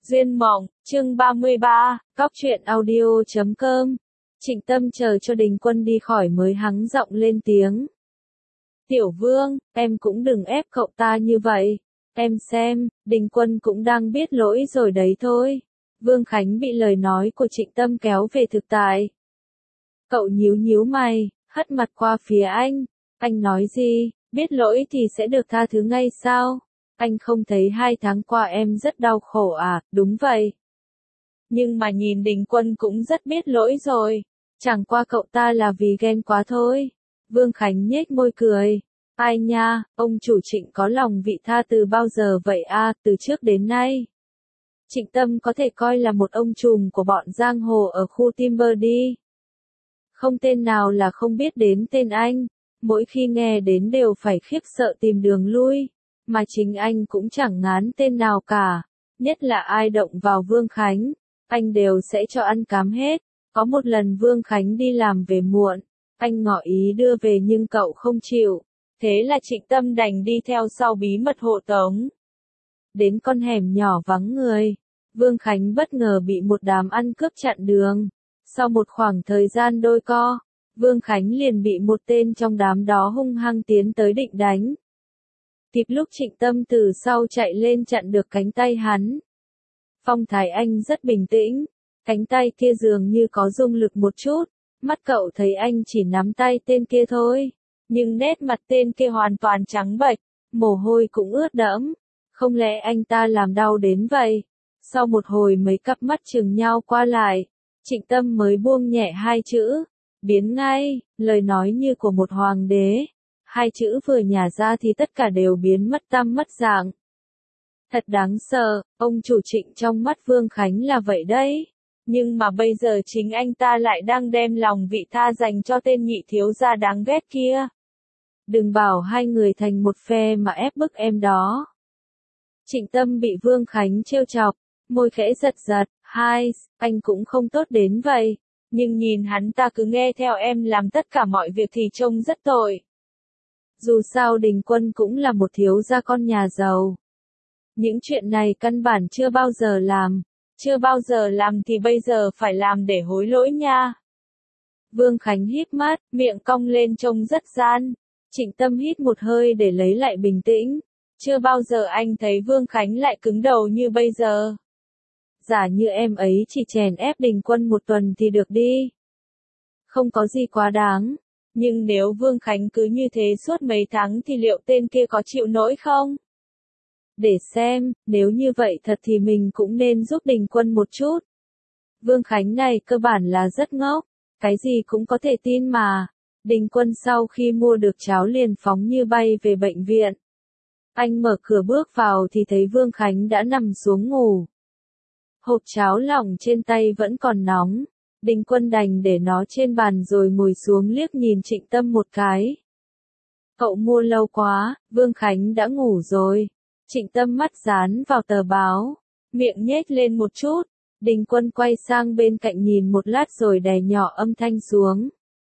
Duyên mộng, chương 33, Cóc truyện audio.com. Trịnh Tâm chờ cho Đình Quân đi khỏi mới hắng giọng lên tiếng. Tiểu Vương, em cũng đừng ép cậu ta như vậy. Em xem, Đình Quân cũng đang biết lỗi rồi đấy thôi. Vương Khánh bị lời nói của Trịnh Tâm kéo về thực tại. Cậu nhíu nhíu mày, hất mặt qua phía anh. Anh nói gì, biết lỗi thì sẽ được tha thứ ngay sao? Anh không thấy 2 tháng qua em rất đau khổ à? Đúng vậy. Nhưng mà nhìn Đình Quân cũng rất biết lỗi rồi. Chẳng qua cậu ta là vì ghen quá thôi. Vương Khánh nhếch môi cười. Ai nha, ông chủ Trịnh có lòng vị tha từ bao giờ vậy à? Từ trước đến nay. Trịnh Tâm có thể coi là một ông trùm của bọn giang hồ ở khu Timber đi. Không tên nào là không biết đến tên anh. Mỗi khi nghe đến đều phải khiếp sợ tìm đường lui. Mà chính anh cũng chẳng ngán tên nào cả. Nhất là ai động vào Vương Khánh, anh đều sẽ cho ăn cám hết. Có một lần Vương Khánh đi làm về muộn, anh ngỏ ý đưa về nhưng cậu không chịu. Thế là Trịnh Tâm đành đi theo sau bí mật hộ tống. Đến con hẻm nhỏ vắng người, Vương Khánh bất ngờ bị một đám ăn cướp chặn đường. Sau một khoảng thời gian đôi co, Vương Khánh liền bị một tên trong đám đó hung hăng tiến tới định đánh. Kịp lúc Trịnh Tâm từ sau chạy lên chặn được cánh tay hắn. Phong thái anh rất bình tĩnh, cánh tay kia dường như có dung lực một chút, mắt cậu thấy anh chỉ nắm tay tên kia thôi, nhưng nét mặt tên kia hoàn toàn trắng bệch, mồ hôi cũng ướt đẫm, không lẽ anh ta làm đau đến vậy? Sau một hồi mấy cặp mắt chừng nhau qua lại, Trịnh Tâm mới buông nhẹ 2 chữ, biến ngay, lời nói như của một hoàng đế. 2 chữ vừa nhả ra thì tất cả đều biến mất tăm mất dạng. Thật đáng sợ, ông chủ Trịnh trong mắt Vương Khánh là vậy đấy. Nhưng mà bây giờ chính anh ta lại đang đem lòng vị tha dành cho tên nhị thiếu gia đáng ghét kia. Đừng bảo hai người thành một phe mà ép bức em đó. Trịnh Tâm bị Vương Khánh trêu chọc, môi khẽ giật giật, anh cũng không tốt đến vậy. Nhưng nhìn hắn ta cứ nghe theo em làm tất cả mọi việc thì trông rất tội. Dù sao Đình Quân cũng là một thiếu gia con nhà giàu. Những chuyện này căn bản chưa bao giờ làm. Chưa bao giờ làm thì bây giờ phải làm để hối lỗi nha. Vương Khánh híp mắt, miệng cong lên trông rất gian. Trịnh Tâm hít một hơi để lấy lại bình tĩnh. Chưa bao giờ anh thấy Vương Khánh lại cứng đầu như bây giờ. Giả như em ấy chỉ chèn ép Đình Quân 1 tuần thì được đi. Không có gì quá đáng. Nhưng nếu Vương Khánh cứ như thế suốt mấy tháng thì liệu tên kia có chịu nổi không? Để xem, nếu như vậy thật thì mình cũng nên giúp Đình Quân một chút. Vương Khánh này cơ bản là rất ngốc, cái gì cũng có thể tin mà. Đình Quân sau khi mua được cháo liền phóng như bay về bệnh viện. Anh mở cửa bước vào thì thấy Vương Khánh đã nằm xuống ngủ. Hộp cháo lỏng trên tay vẫn còn nóng. Đình Quân đành để nó trên bàn rồi ngồi xuống liếc nhìn Trịnh Tâm một cái. Cậu mua lâu quá, Vương Khánh đã ngủ rồi. Trịnh Tâm mắt dán vào tờ báo, miệng nhếch lên một chút. Đình Quân quay sang bên cạnh nhìn một lát rồi đè nhỏ âm thanh xuống.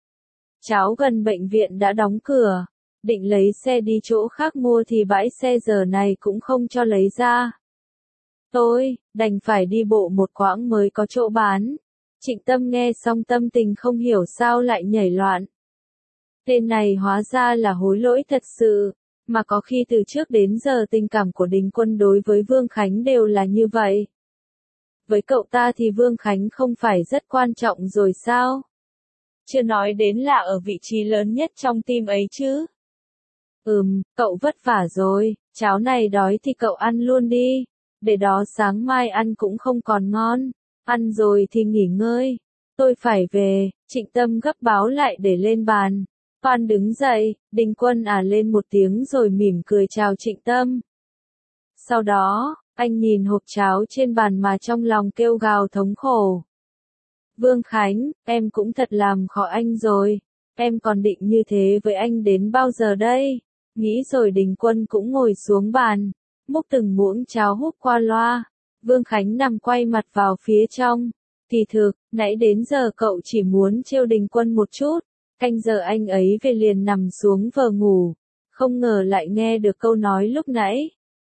Cháu gần bệnh viện đã đóng cửa, định lấy xe đi chỗ khác mua thì bãi xe giờ này cũng không cho lấy ra. Tôi đành phải đi bộ một quãng mới có chỗ bán. Trịnh Tâm nghe xong tâm tình không hiểu sao lại nhảy loạn. Tên này hóa ra là hối lỗi thật sự, mà có khi từ trước đến giờ tình cảm của Đình Quân đối với Vương Khánh đều là như vậy. Với cậu ta thì Vương Khánh không phải rất quan trọng rồi sao? Chưa nói đến là ở vị trí lớn nhất trong team ấy chứ. Cậu vất vả rồi, cháo này đói thì cậu ăn luôn đi, để đó sáng mai ăn cũng không còn ngon. Ăn rồi thì nghỉ ngơi. Tôi phải về. Trịnh Tâm gấp báo lại để lên bàn. Toan đứng dậy, Đình Quân lên một tiếng rồi mỉm cười chào Trịnh Tâm. Sau đó, anh nhìn hộp cháo trên bàn mà trong lòng kêu gào thống khổ. Vương Khánh, em cũng thật làm khó anh rồi. Em còn định như thế với anh đến bao giờ đây? Nghĩ rồi Đình Quân cũng ngồi xuống bàn, múc từng muỗng cháo húp qua loa. Vương Khánh nằm quay mặt vào phía trong. Kỳ thực, nãy đến giờ cậu chỉ muốn trêu Đình Quân một chút. Canh giờ anh ấy về liền nằm xuống vờ ngủ. Không ngờ lại nghe được câu nói lúc nãy.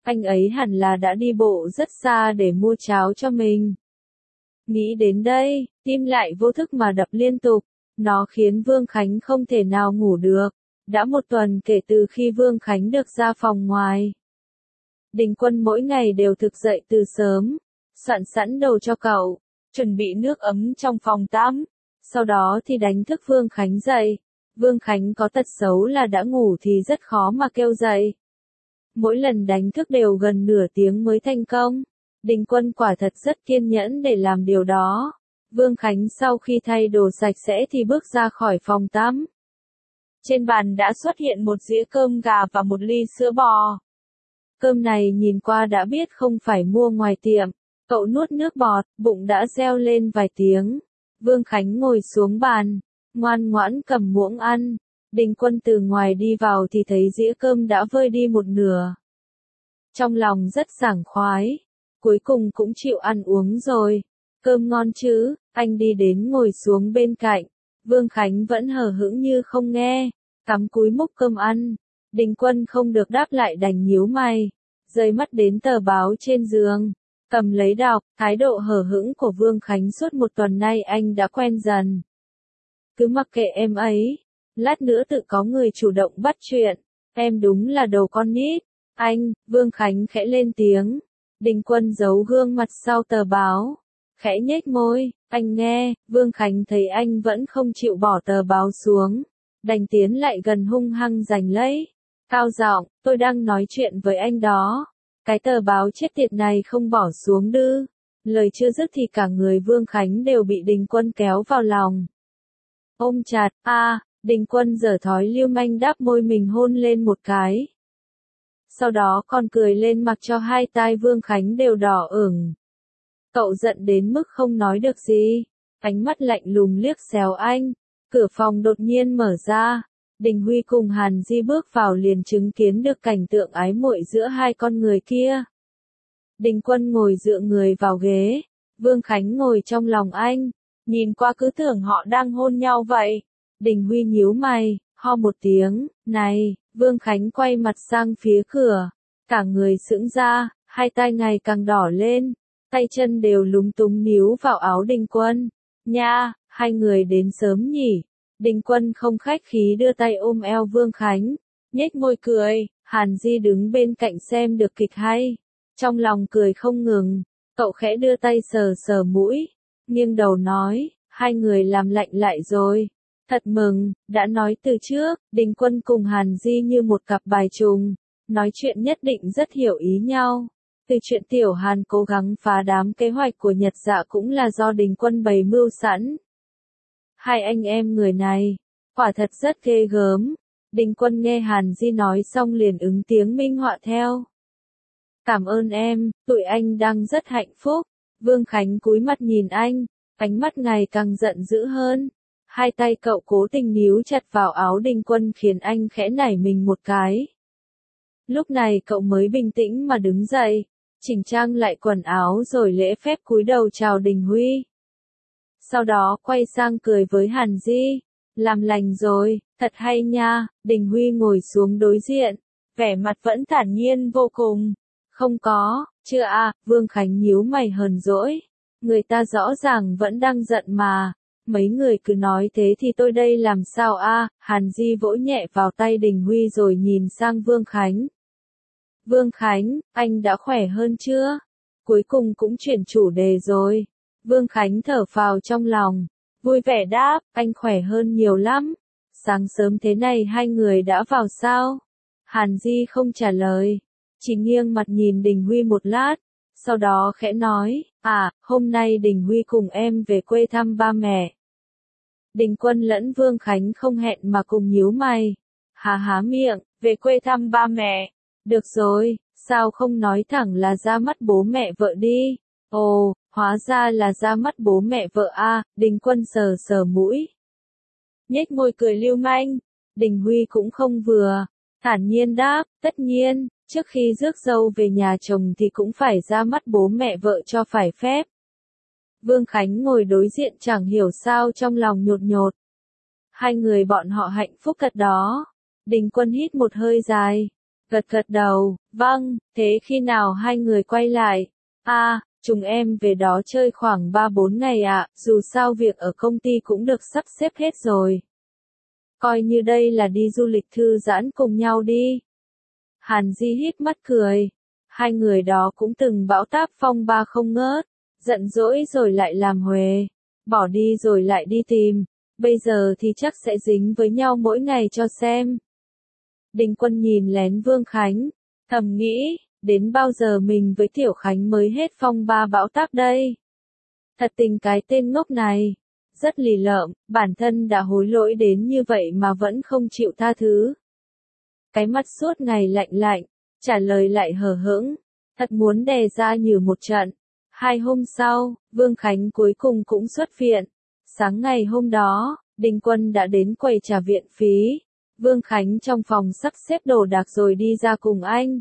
anh ấy hẳn là đã đi bộ rất xa để mua cháo cho mình. Nghĩ đến đây, tim lại vô thức mà đập liên tục, nó khiến Vương Khánh không thể nào ngủ được. Đã một tuần kể từ khi Vương Khánh được ra phòng ngoài. Đình Quân mỗi ngày đều thực dậy từ sớm, soạn sẵn đồ cho cậu, chuẩn bị nước ấm trong phòng tắm, sau đó thì đánh thức Vương Khánh dậy. Vương Khánh có tật xấu là đã ngủ thì rất khó mà kêu dậy. Mỗi lần đánh thức đều gần nửa tiếng mới thành công. Đình Quân quả thật rất kiên nhẫn để làm điều đó. Vương Khánh sau khi thay đồ sạch sẽ thì bước ra khỏi phòng tắm. Trên bàn đã xuất hiện một dĩa cơm gà và một ly sữa bò. Cơm này nhìn qua đã biết không phải mua ngoài tiệm. Cậu nuốt nước bọt, bụng đã reo lên vài tiếng. Vương Khánh ngồi xuống bàn, ngoan ngoãn cầm muỗng ăn. Đình Quân từ ngoài đi vào thì thấy dĩa cơm đã vơi đi một nửa. Trong lòng rất sảng khoái. Cuối cùng cũng chịu ăn uống rồi. Cơm ngon chứ, anh đi đến ngồi xuống bên cạnh. Vương Khánh vẫn hờ hững như không nghe, cắm cúi múc cơm ăn. Đình Quân không được đáp lại đành nhíu mày, rời mắt đến tờ báo trên giường, cầm lấy đọc. Thái độ hờ hững của Vương Khánh suốt một tuần nay anh đã quen dần. Cứ mặc kệ em ấy, lát nữa tự có người chủ động bắt chuyện. Em đúng là đồ con nít. Anh, Vương Khánh khẽ lên tiếng. Đình Quân giấu gương mặt sau tờ báo, khẽ nhếch môi. Anh nghe. Vương Khánh thấy anh vẫn không chịu bỏ tờ báo xuống, đành tiến lại gần hung hăng giành lấy. Cao giọng, tôi đang nói chuyện với anh đó. Cái tờ báo chết tiệt này không bỏ xuống đư. Lời chưa dứt thì cả người Vương Khánh đều bị Đình Quân kéo vào lòng. Ôm chặt, Đình Quân giở thói lưu manh đáp môi mình hôn lên một cái. Sau đó còn cười lên mặc cho hai tai Vương Khánh đều đỏ ửng. Cậu giận đến mức không nói được gì, ánh mắt lạnh lùng liếc xéo anh. Cửa phòng đột nhiên mở ra, Đình Huy cùng Hàn Di bước vào liền chứng kiến được cảnh tượng ái muội giữa hai con người kia. Đình Quân ngồi dựa người vào ghế, Vương Khánh ngồi trong lòng anh, nhìn qua cứ tưởng họ đang hôn nhau vậy. Đình Huy nhíu mày, ho một tiếng, này. Vương Khánh quay mặt sang phía cửa, cả người sững ra, hai tai ngày càng đỏ lên, tay chân đều lúng túng níu vào áo Đình Quân. Nha, hai người đến sớm nhỉ. Đình Quân không khách khí đưa tay ôm eo Vương Khánh, nhếch môi cười. Hàn Di đứng bên cạnh xem được kịch hay, trong lòng cười không ngừng. Cậu khẽ đưa tay sờ sờ mũi, nghiêng đầu nói, hai người làm lạnh lại rồi. Thật mừng, đã nói từ trước, Đình Quân cùng Hàn Di như một cặp bài trùng, nói chuyện nhất định rất hiểu ý nhau. Từ chuyện Tiểu Hàn cố gắng phá đám kế hoạch của Nhật Dạ cũng là do Đình Quân bày mưu sẵn. Hai anh em người này, quả thật rất ghê gớm. Đình Quân nghe Hàn Di nói xong liền ứng tiếng minh họa theo. Cảm ơn em, tụi anh đang rất hạnh phúc. Vương Khánh cúi mặt nhìn anh, ánh mắt ngày càng giận dữ hơn. Hai tay cậu cố tình níu chặt vào áo Đình Quân khiến anh khẽ nảy mình một cái. Lúc này cậu mới bình tĩnh mà đứng dậy, chỉnh trang lại quần áo rồi lễ phép cúi đầu chào Đình Huy. Sau đó quay sang cười với Hàn Di, làm lành rồi, thật hay nha. Đình Huy ngồi xuống đối diện, vẻ mặt vẫn thản nhiên vô cùng. Không có, chưa Vương Khánh nhíu mày hờn dỗi. Người ta rõ ràng vẫn đang giận mà. Mấy người cứ nói thế thì tôi đây làm sao Hàn Di vỗ nhẹ vào tay Đình Huy rồi nhìn sang Vương Khánh. Vương Khánh, anh đã khỏe hơn chưa? Cuối cùng cũng chuyển chủ đề rồi. Vương Khánh thở phào trong lòng, vui vẻ đáp, anh khỏe hơn nhiều lắm. Sáng sớm thế này hai người đã vào sao? Hàn Di không trả lời, chỉ nghiêng mặt nhìn Đình Huy một lát, sau đó khẽ nói, hôm nay Đình Huy cùng em về quê thăm ba mẹ. Đình Quân lẫn Vương Khánh không hẹn mà cùng nhíu mày. Há miệng, về quê thăm ba mẹ. Được rồi, sao không nói thẳng là ra mắt bố mẹ vợ đi. Ồ, hóa ra là ra mắt bố mẹ vợ Đình Quân sờ sờ mũi, nhếch môi cười lưu manh. Đình Huy cũng không vừa, thản nhiên đáp, tất nhiên, trước khi rước dâu về nhà chồng thì cũng phải ra mắt bố mẹ vợ cho phải phép. Vương Khánh ngồi đối diện chẳng hiểu sao trong lòng nhột nhột. Hai người bọn họ hạnh phúc thật đó. Đình Quân hít một hơi dài, Gật gật đầu, vâng, thế khi nào hai người quay lại? Chúng em về đó chơi khoảng 3-4 ngày ạ, dù sao việc ở công ty cũng được sắp xếp hết rồi. Coi như đây là đi du lịch thư giãn cùng nhau đi. Hàn Di híp mắt cười. Hai người đó cũng từng bão táp phong ba không ngớt, giận dỗi rồi lại làm huề, bỏ đi rồi lại đi tìm, bây giờ thì chắc sẽ dính với nhau mỗi ngày cho xem. Đinh Quân nhìn lén Vương Khánh, thầm nghĩ, đến bao giờ mình với Tiểu Khánh mới hết phong ba bão táp đây? Thật tình cái tên ngốc này, rất lì lợm, bản thân đã hối lỗi đến như vậy mà vẫn không chịu tha thứ. Cái mắt suốt ngày lạnh lạnh, trả lời lại hờ hững, thật muốn đè ra như một trận. 2 hôm sau, Vương Khánh cuối cùng cũng xuất viện. Sáng ngày hôm đó, Đinh Quân đã đến quầy trả viện phí. Vương Khánh trong phòng sắp xếp đồ đạc rồi đi ra cùng anh.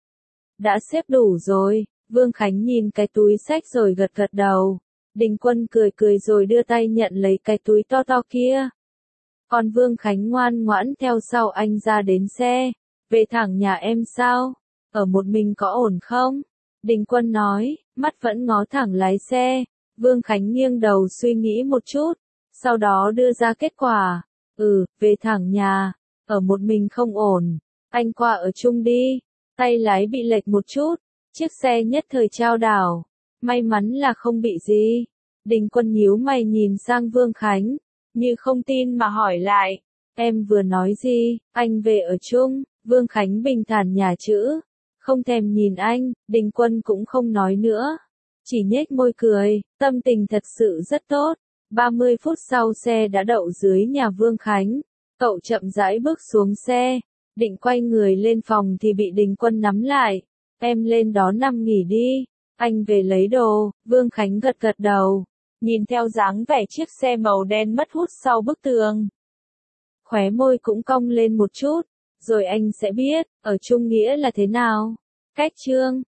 Đã xếp đủ rồi, Vương Khánh nhìn cái túi xách rồi gật gật đầu. Đinh Quân cười cười rồi đưa tay nhận lấy cái túi to to kia. Còn Vương Khánh ngoan ngoãn theo sau anh ra đến xe. Về thẳng nhà em sao? Ở một mình có ổn không? Đinh Quân nói, mắt vẫn ngó thẳng lái xe. Vương Khánh nghiêng đầu suy nghĩ một chút, sau đó đưa ra kết quả. Về thẳng nhà, ở một mình không ổn. Anh qua ở chung đi. Tay lái bị lệch một chút, chiếc xe nhất thời chao đảo. May mắn là không bị gì. Đinh Quân nhíu mày nhìn sang Vương Khánh, như không tin mà hỏi lại. Em vừa nói gì, anh về ở chung? Vương Khánh bình thản nhả chữ. Không thèm nhìn anh, Đinh Quân cũng không nói nữa. Chỉ nhếch môi cười, tâm tình thật sự rất tốt. 30 phút sau xe đã đậu dưới nhà Vương Khánh. Cậu chậm rãi bước xuống xe. Định quay người lên phòng thì bị Đinh Quân nắm lại. Em lên đó nằm nghỉ đi. Anh về lấy đồ. Vương Khánh gật gật đầu. Nhìn theo dáng vẻ chiếc xe màu đen mất hút sau bức tường. Khóe môi cũng cong lên một chút. Rồi anh sẽ biết, ở chung nghĩa là thế nào. Cách chương